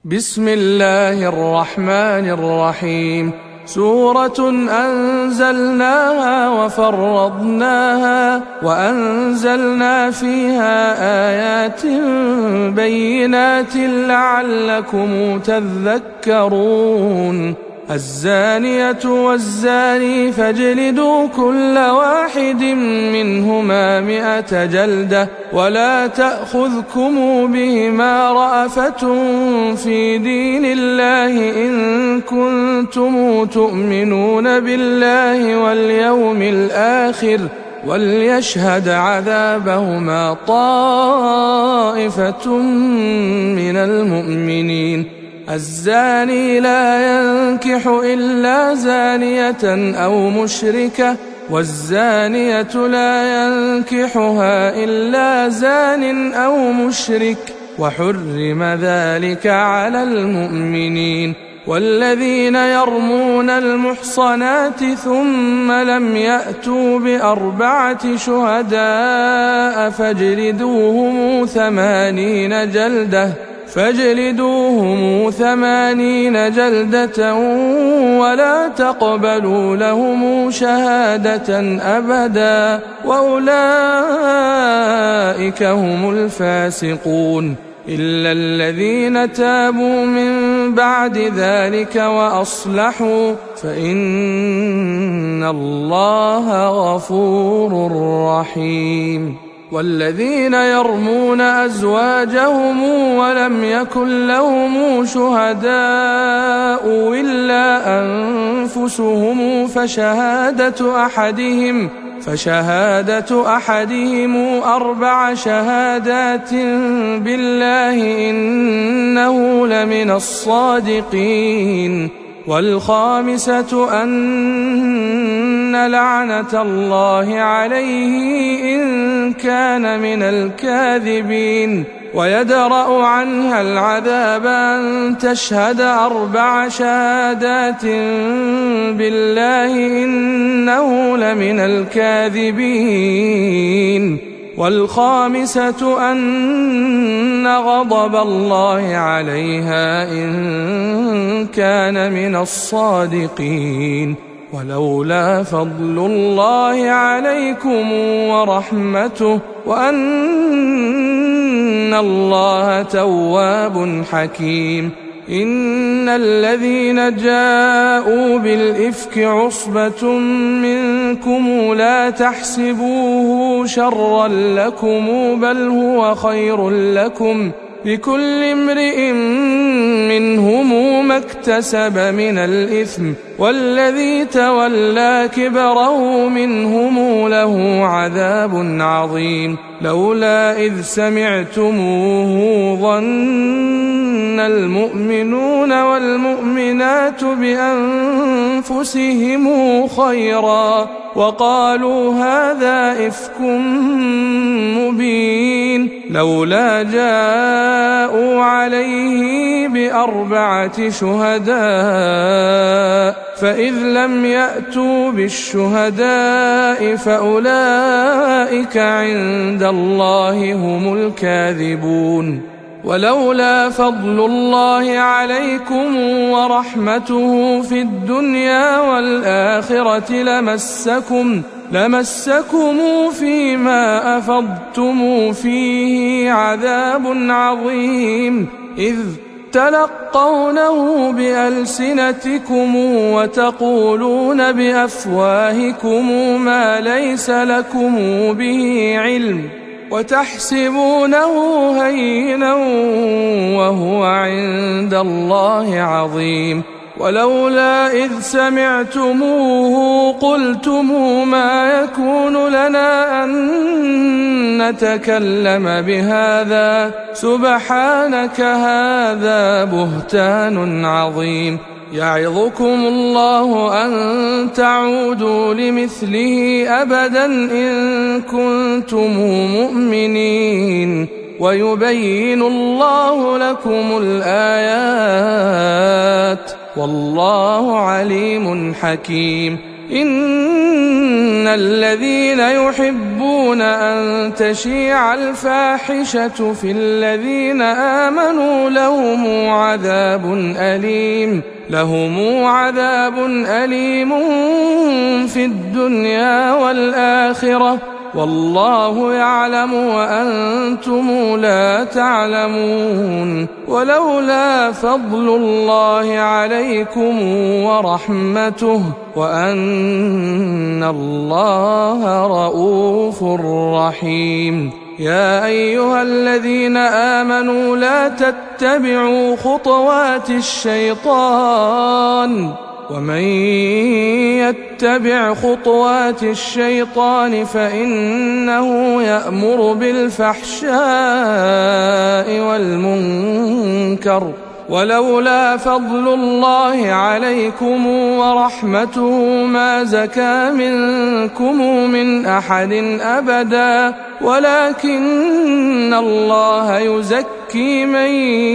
بسم الله الرحمن الرحيم. سورة أنزلناها وفرضناها وأنزلنا فيها آيات بينات لعلكم تذكرون. الزانية والزاني فاجلدوا كل واحد منهما 100 جلدة ولا تأخذكم بهما رأفة في دين الله إن كنتم تؤمنون بالله واليوم الآخر وليشهد عذابهما طائفة من المؤمنين. الزاني لا ينكح إلا زانية أو مشركة والزانية لا ينكحها إلا زان أو مشرك وحرم ذلك على المؤمنين. والذين يرمون المحصنات ثم لم يأتوا ب4 شهداء فاجلدوهم 80 جلدة ولا تقبلوا لهم شهادة أبدا وأولئك هم الفاسقون. إلا الذين تابوا من بعد ذلك وأصلحوا فإن الله غفور رحيم. والذين يرمون أزواجهم ولم يكن لهم شهداء إلا أنفسهم فشهادة أحدهم 4 شهادات بالله إنه لمن الصادقين. والخامسة أن لعنة الله عليه إن كان من الكاذبين. ويدرأ عنها العذاب أن تشهد 4 شهادات بالله إنه لمن الكاذبين. والخامسة أن غضب الله عليها إن كان من الصادقين. ولولا فضل الله عليكم ورحمته وأن الله تواب حكيم. إن الذين جاءوا بالإفك عصبة منكم لا تحسبوه شرا لكم بل هو خير لكم لكل امرئ منهم ما اكتسب من الإثم والذي تولى كبره منهم له عذاب عظيم. لولا إذ سمعتموه ظن المؤمنون والمؤمنات بأنفسهم خيرا وقالوا هذا إفك مبين. لولا جاءوا عليه ب4 شهداء فإذ لم يأتوا بالشهداء فأولئك عند الله هم الكاذبون. ولولا فضل الله عليكم ورحمته في الدنيا والآخرة لمسكم فيما أفضتم فيه عذاب عظيم إذ تلقونه بألسنتكم وتقولون بأفواهكم ما ليس لكم به علم وتحسبونه هينا وهو عند الله عظيم. ولولا إذ سمعتموه قلتم ما يكون لنا أن نتكلم بهذا سبحانك هذا بهتان عظيم. يعظكم الله أن تعودوا لمثله أبدا إن كنتم مؤمنين ويبين الله لكم الآيات والله عليم حكيم. إن الذين يحبون أن تشيع الفاحشة في الذين آمنوا لهم عذاب أليم في الدنيا والآخرة والله يعلم وأنتم لا تعلمون. ولولا فضل الله عليكم ورحمته وأن الله رؤوف رحيم. يا أيها الذين آمنوا لا تتبعوا خطوات الشيطان ومن يتبع خطوات الشيطان فإنه يأمر بالفحشاء والمنكر. ولولا فضل الله عليكم ورحمته ما زكى منكم من أحد أبدا ولكن الله يزكي من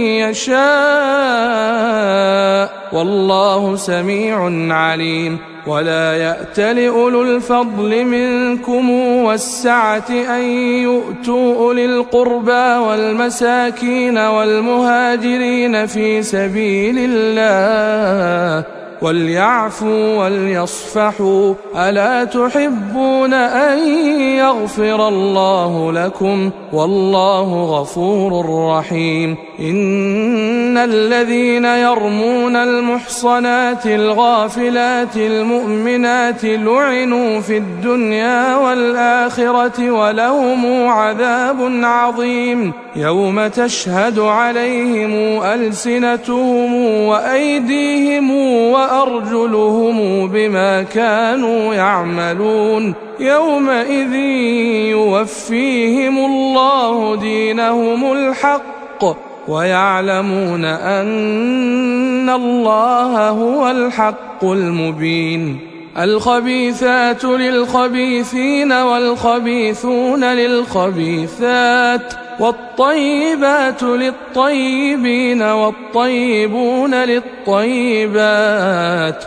يشاء والله سميع عليم. ولا يأتل أولو الفضل منكم والسعة أن يؤتوا أولي القربى والمساكين والمهاجرين في سبيل الله وليعفوا وليصفحوا ألا تحبون أن يغفر الله لكم والله غفور رحيم. إن الذين يرمون المحصنات الغافلات المؤمنات لعنوا في الدنيا والآخرة ولهم عذاب عظيم يوم تشهد عليهم ألسنتهم وأيديهم وأرجلهم بما كانوا يعملون يومئذ يوفيهم الله دينهم الحق ويعلمون أن الله هو الحق المبين. الخبيثات للخبيثين والخبيثون للخبيثات والطيبات للطيبين والطيبون للطيبات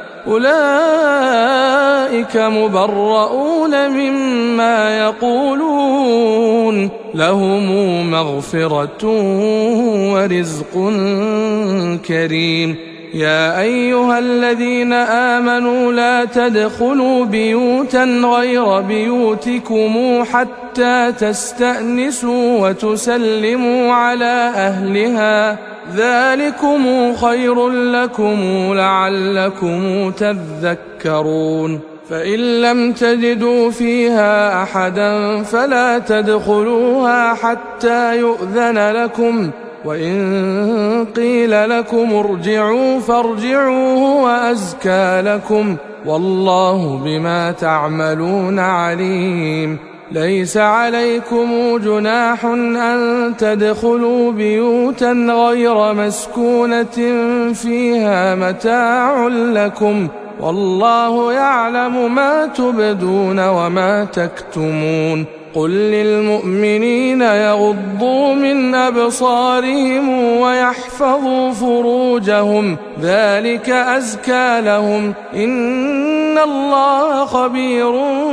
أولئك مبرؤون مما يقولون لهم مغفرة ورزق كريم. يا أيها الذين آمنوا لا تدخلوا بيوتا غير بيوتكم حتى تستأنسوا وتسلموا على أهلها ذلكم خير لكم لعلكم تذكرون. فإن لم تجدوا فيها أحدا فلا تدخلوها حتى يؤذن لكم وإن قيل لكم ارجعوا فارجعوا هو أزكى لكم والله بما تعملون عليم. ليس عليكم جناح أن تدخلوا بيوتا غير مسكونة فيها متاع لكم والله يعلم ما تبدون وما تكتمون. قل للمؤمنين يغضوا من أبصارهم ويحفظوا فروجهم ذلك أزكى لهم إن الله خبير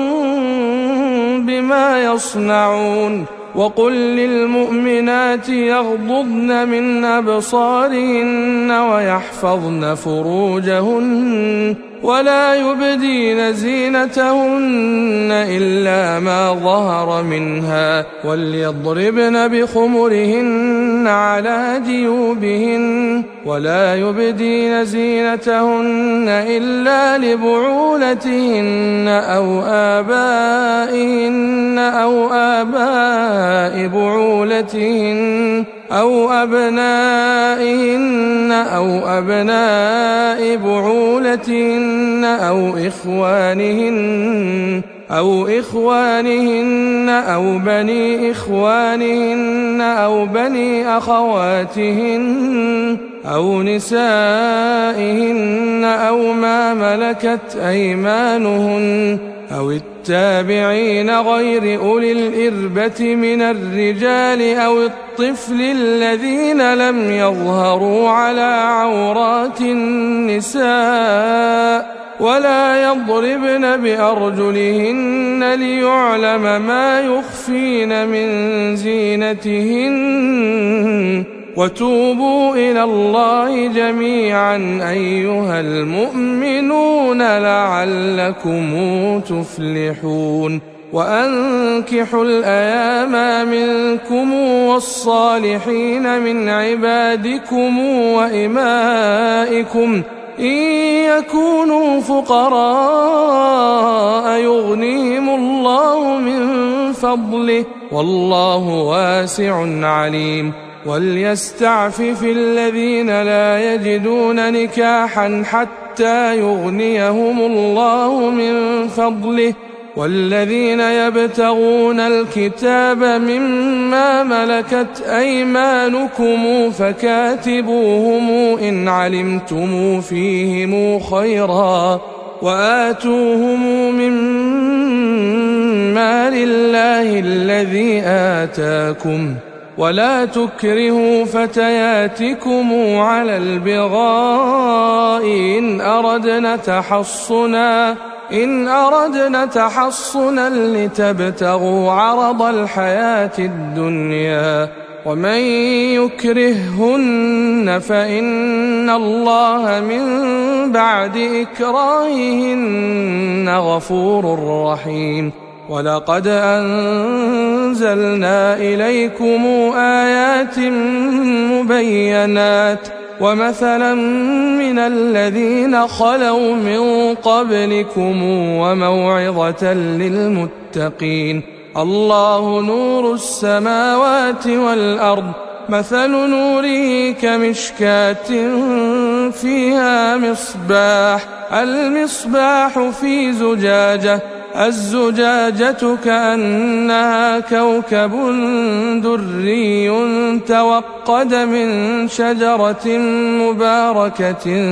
بما يصنعون. وقل للمؤمنات يغضضن من أبصارهن ويحفظن فروجهن ولا يبدين زينتهن إلا ما ظهر منها وليضربن بخمرهن على جيوبهن ولا يبدين زينتهن إلا لبعولتهن أو آبائهن أو آباء بعولتهن أو أبنائهن أو أبناء بعولتهن أو إخوانهن أو بني إخوانهن أو بني أخواتهن أو نسائهن أو ما ملكت أيمانهن أو التابعين غير أولي الإربة من الرجال أو الطفل الذين لم يظهروا على عورات النساء ولا يضربن بأرجلهن ليعلم ما يخفين من زينتهن وتوبوا إلى الله جميعا أيها المؤمنون لعلكم تفلحون وأنكحوا الأيام منكم والصالحين من عبادكم وإمائكم إن يكونوا فقراء يغنيهم الله من فضله والله واسع عليم وليستعفف الذين لا يجدون نكاحا حتى يغنيهم الله من فضله والذين يبتغون الكتاب مما ملكت أيمانكم فكاتبوهم إن علمتم فيهم خيرا وآتوهم مما لله الذي آتاكم ولا تكرهوا فتياتكم على البغاء إن أردنا تحصنا لتبتغوا عرض الحياة الدنيا ومن يكرههن فإن الله من بعد إكراههن غفور رحيم ولقد أنزلنا إليكم آيات مبينات ومثلا من الذين خلوا من قبلكم وموعظة للمتقين الله نور السماوات والأرض مثل نوره كمشكاة فيها مصباح المصباح في زجاجة الزجاجة كأنها كوكب دري توقد من شجرة مباركة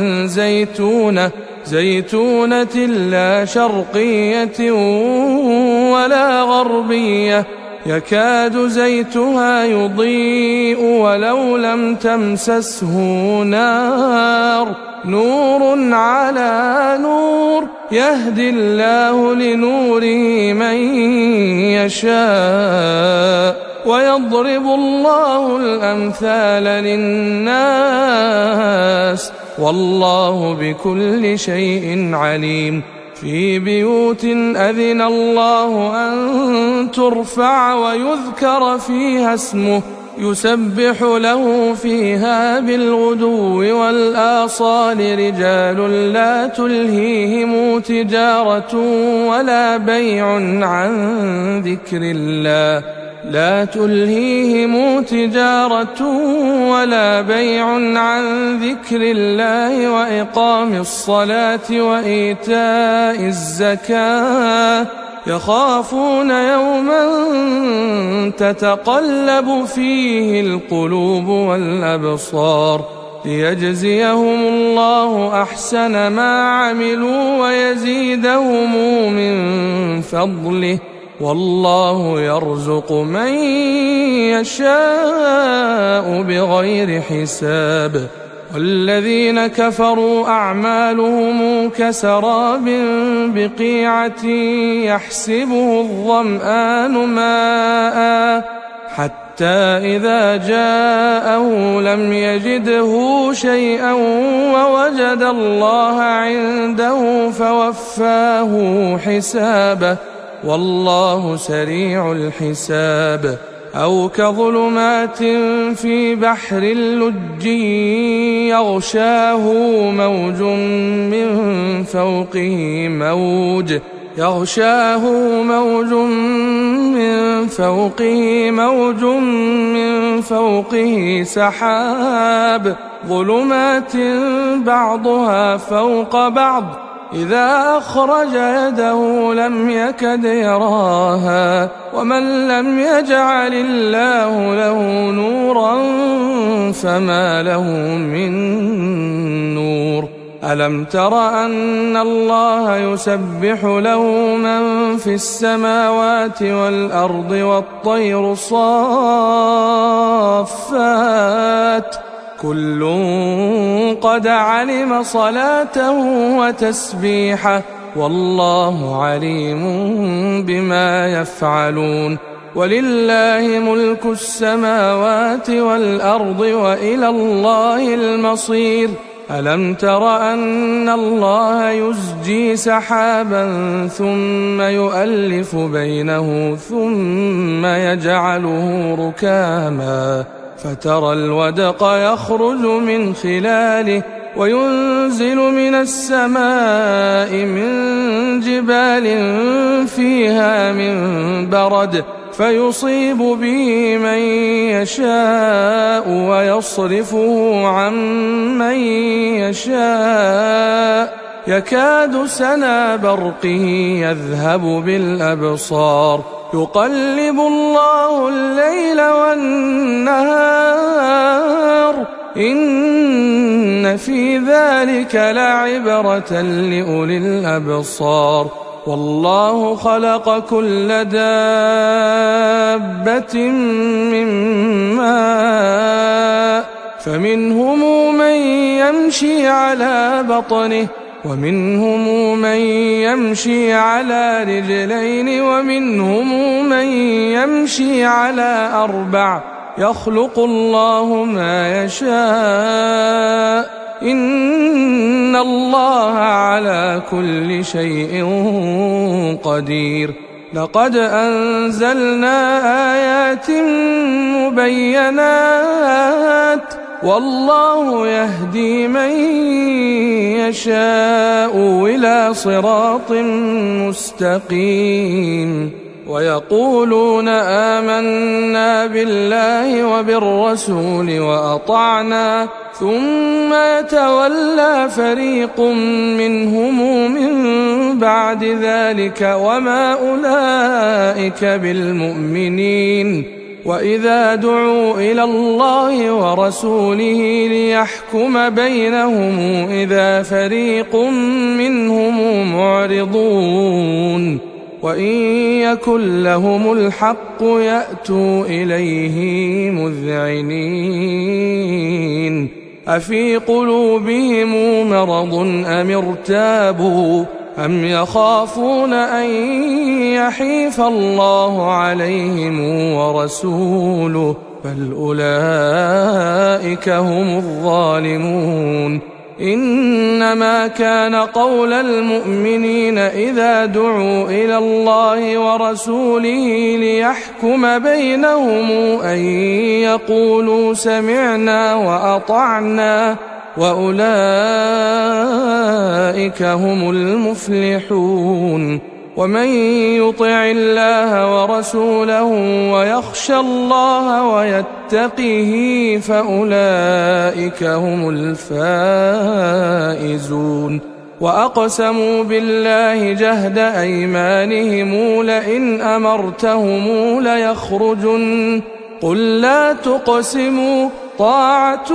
زيتونة لا شرقية ولا غربية يكاد زيتها يضيء ولو لم تمسسه نار نور على نور يهدي الله لنوره من يشاء ويضرب الله الأمثال للناس والله بكل شيء عليم في بيوت أذن الله أن ترفع ويذكر فيها اسمه يسبح له فيها بالغدو والآصال رجال لا تلهيهم تجارة ولا بيع عن ذكر الله وإقام الصلاة وإيتاء الزكاة يخافون يوما تتقلب فيه القلوب والأبصار ليجزيهم الله أحسن ما عملوا ويزيدهم من فضله والله يرزق من يشاء بغير حساب والذين كفروا أعمالهم كسراب بقيعة يحسبه الظمآن ماء حتى إذا جاءه لم يجده شيئا ووجد الله عنده فوفاه حسابه والله سريع الحساب أو كظلمات في بحر اللج يغشاه موج من فوقه سحاب ظلمات بعضها فوق بعض إذا أخرج يده لم يكد يراها ومن لم يجعل الله له نورا فما له من نور ألم تر أن الله يسبح له من في السماوات والأرض والطير صافات كل قد علم صلاته وتسبيحه والله عليم بما يفعلون ولله ملك السماوات والأرض وإلى الله المصير ألم تر أن الله يزجي سحابا ثم يؤلف بينه ثم يجعله ركاما فترى الودق يخرج من خلاله وينزل من السماء من جبال فيها من برد فيصيب به من يشاء ويصرفه عن من يشاء يكاد سنا برقه يذهب بالأبصار يقلب الله الليل والنهار إن في ذلك لعبرة لأولي الأبصار والله خلق كل دابة من ماء فمنهم من يمشي على بطنه ومنهم من يمشي على رجلين ومنهم من يمشي على 4 يخلق الله ما يشاء إن الله على كل شيء قدير لقد أنزلنا آيات مبينات والله يهدي من يشاء إلى صراط مستقيم ويقولون آمنا بالله وبالرسول وأطعنا ثم يتولى فريق منهم من بعد ذلك وما أولئك بالمؤمنين وإذا دعوا إلى الله ورسوله ليحكم بينهم إذا فريق منهم معرضون وإن يكن لهم الحق يأتوا إليه مذعنين أفي قلوبهم مرض أم ارتابوا أم يخافون أن يحيف الله عليهم ورسوله بل أولئك هم الظالمون إنما كان قول المؤمنين إذا دعوا إلى الله ورسوله ليحكم بينهم أن يقولوا سمعنا وأطعنا وأولئك هم المفلحون ومن يطع الله ورسوله ويخشى الله ويتقه فأولئك هم الفائزون وأقسموا بالله جهد أيمانهم لئن أمرتهم ليخرجن قل لا تقسموا طاعة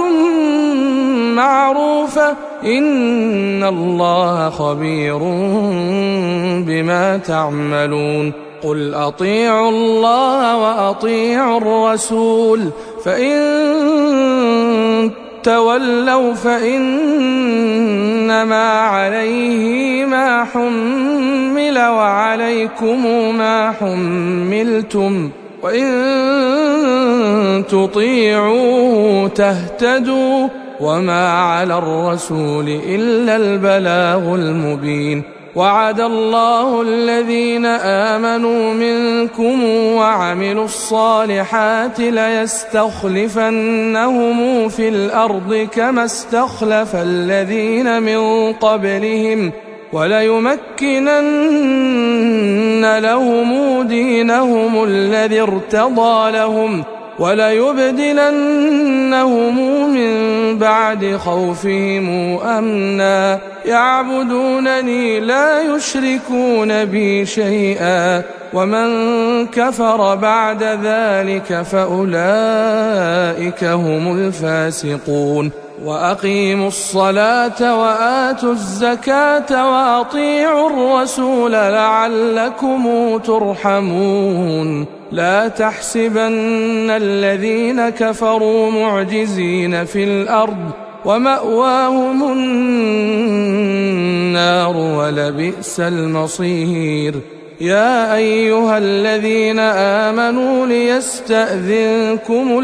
معروفة إن الله خبير بما تعملون قل أطيعوا الله وأطيعوا الرسول فإن تولوا فإنما عليه ما حمل وعليكم ما حملتم وإن تطيعوه تهتدوا وما على الرسول إلا البلاغ المبين وعد الله الذين آمنوا منكم وعملوا الصالحات ليستخلفنهم في الأرض كما استخلف الذين من قبلهم وليمكنن لهم دينهم الذي ارتضى لهم وليبدلنهم من بعد خوفهم أمنا يعبدونني لا يشركون بي شيئا ومن كفر بعد ذلك فأولئك هم الفاسقون وأقيموا الصلاة وآتوا الزكاة وأطيعوا الرسول لعلكم ترحمون لا تحسبن الذين كفروا معجزين في الأرض ومأواهم النار ولبئس المصير. يا أيها الذين آمنوا ليستأذنكم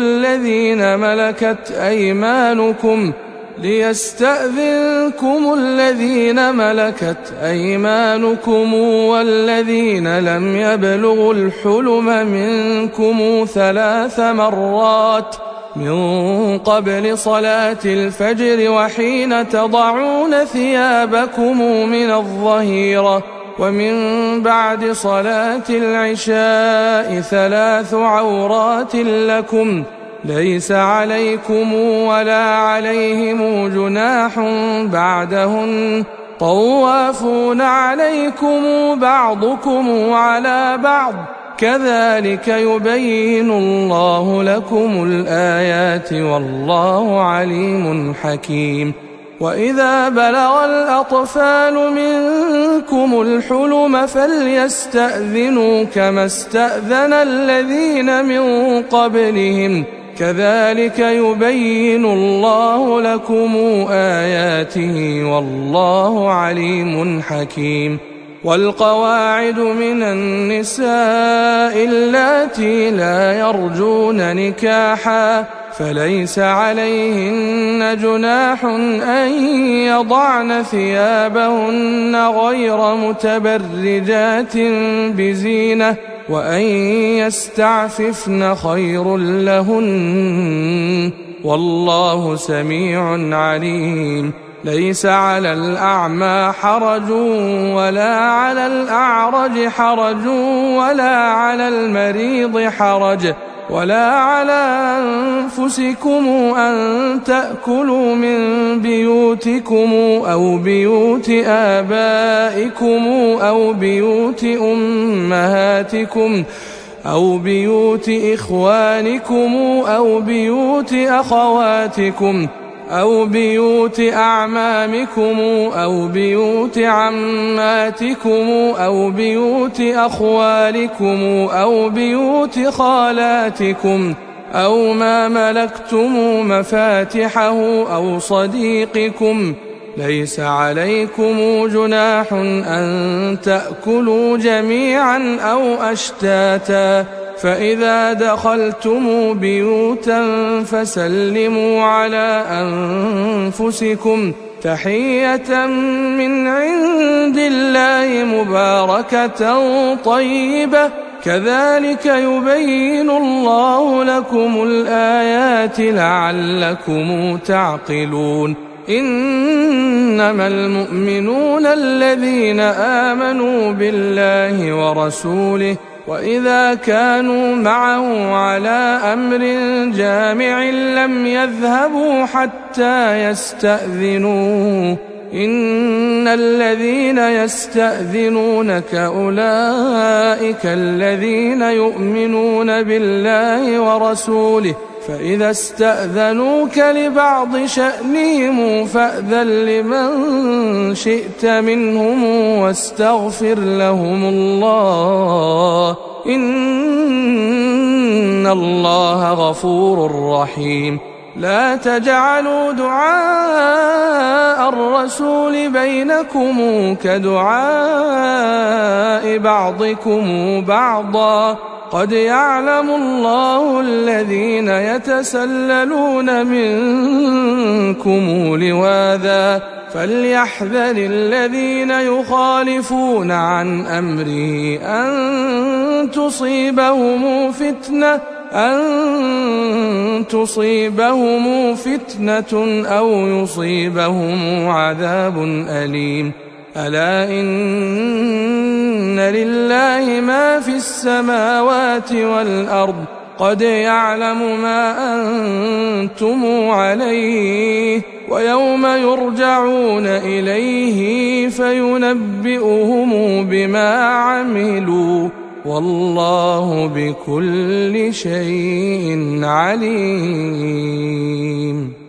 الذين ملكت أيمانكم والذين لم يبلغوا الحلم منكم 3 مرات من قبل صلاة الفجر وحين تضعون ثيابكم من الظهيرة ومن بعد صلاة العشاء 3 عورات لكم ليس عليكم ولا عليهم جناح بعدهن طوافون عليكم بعضكم على بعض كذلك يبين الله لكم الآيات والله عليم حكيم. وإذا بلغ الأطفال منكم الحلم فليستأذنوا كما استأذن الذين من قبلهم كذلك يبين الله لكم آياته والله عليم حكيم. والقواعد من النساء اللاتي لا يرجون نكاحا فليس عليهن جناح أن يضعن ثيابهن غير متبرجات بزينة وأن يستعففن خير لهن والله سميع عليم. ليس على الأعمى حرج ولا على الأعرج حرج ولا على المريض حرج ولا على أنفسكم أن تأكلوا من بيوتكم أو بيوت آبائكم أو بيوت أمهاتكم أو بيوت إخوانكم أو بيوت أخواتكم أو بيوت أعمامكم أو بيوت عماتكم أو بيوت أخوالكم أو بيوت خالاتكم أو ما ملكتم مفاتحه أو صديقكم. ليس عليكم جناح أن تأكلوا جميعا أو أشتاتا فإذا دخلتم بيوتا فسلموا على أنفسكم تحية من عند الله مباركة طيبة كذلك يبين الله لكم الآيات لعلكم تعقلون. إنما المؤمنون الذين آمنوا بالله ورسوله وإذا كانوا معه على أمر جامع لم يذهبوا حتى يستأذنوه. إن الذين يستأذنونك أولئك الذين يؤمنون بالله ورسوله فإذا استأذنوك لبعض شأنهم فأذن لمن شئت منهم واستغفر لهم الله إن الله غفور رحيم. لا تجعلوا دعاء الرسول بينكم كدعاء بعضكم بعضا قد يعلم الله الذين يتسللون منكم لواذا فليحذر الذين يخالفون عن أمره أن تصيبهم فتنة أو يصيبهم عذاب أليم. ألا إن لله ما في السماوات والأرض قد يعلم ما أنتم عليه ويوم يرجعون إليه فينبئهم بما عملوا والله بكل شيء عليم.